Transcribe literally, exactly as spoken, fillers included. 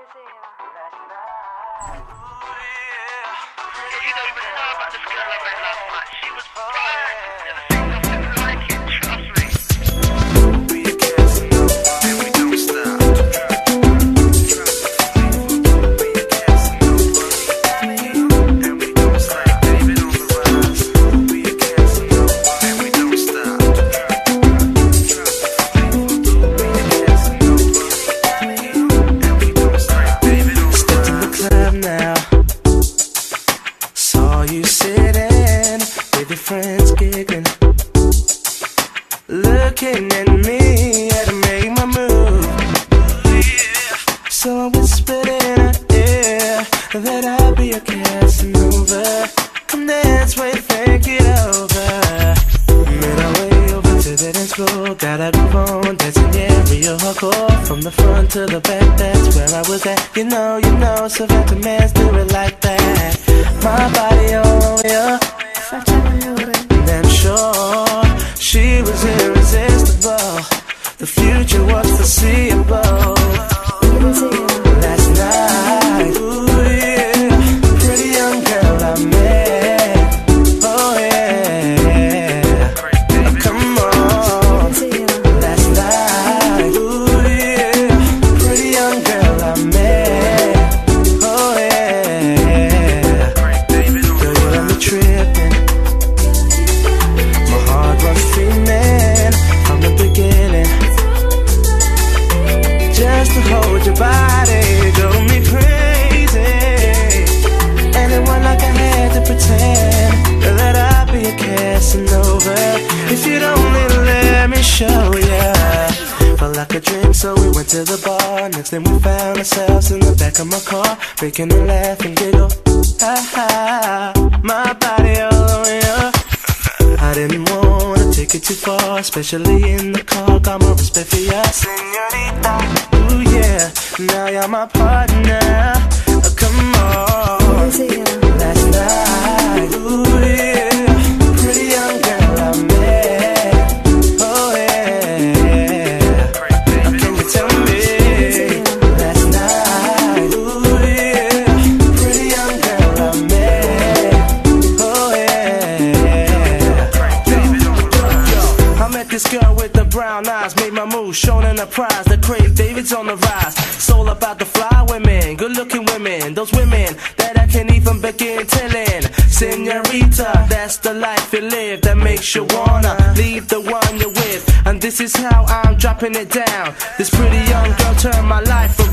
You don't even know about this girl I met last night. She was fine. Never seen nothing like it, trust me. We a Casanova and we don't stop. We a Casanova and we don't stop. David on the rise. We a Casanova and we don't stop. We a Casanova and we don't stop. David on the rise. Stepped in the club now. Saw you sitting with your friends giggling, looking at me, had to make my move. So I whispered in her ear that I'd be a Casanova. Come dance, wait, think it over. Made our way over to the dance floor, got a groove on, dancing, yeah, real hardcore. From the front to the back, that's where I was at. You know, you know, Savannah man's do it like that. My body on ya, and I'm sure she was irresistible. The future was foreseeable. Last night, ooh yeah, pretty young girl I met. Oh yeah, come on. Last night, ooh yeah, pretty young girl I met. Oh yeah, girl you got me tripping. My heart was feeling from the beginning. Just to hold your body drove me crazy, and it wasn't like I had to pretend that I'd be a Casanova. If you'd only let me show ya. Felt like a dream, so we went to the bar. Next thing we found ourselves in the back of my car, making her laugh and giggle. Ha ha, my body all on ya. I didn't wanna take it too far, especially in the car. Got more respect for ya, señorita. Ooh yeah, now you're my partner. Oh, come on. Last night, ooh yeah, pretty young girl I met. Oh yeah, can you tell me? Last night, ooh yeah, pretty young girl I met. Oh yeah. I met this girl with the brown eyes, made my move, shown in the prize. The Craig David's on the rise. It's all about the fly women, good looking women, those women that I can't even begin telling. Señorita, that's the life you live that makes you wanna leave the one you're with. And this is how I'm dropping it down. This pretty young girl turned my life around.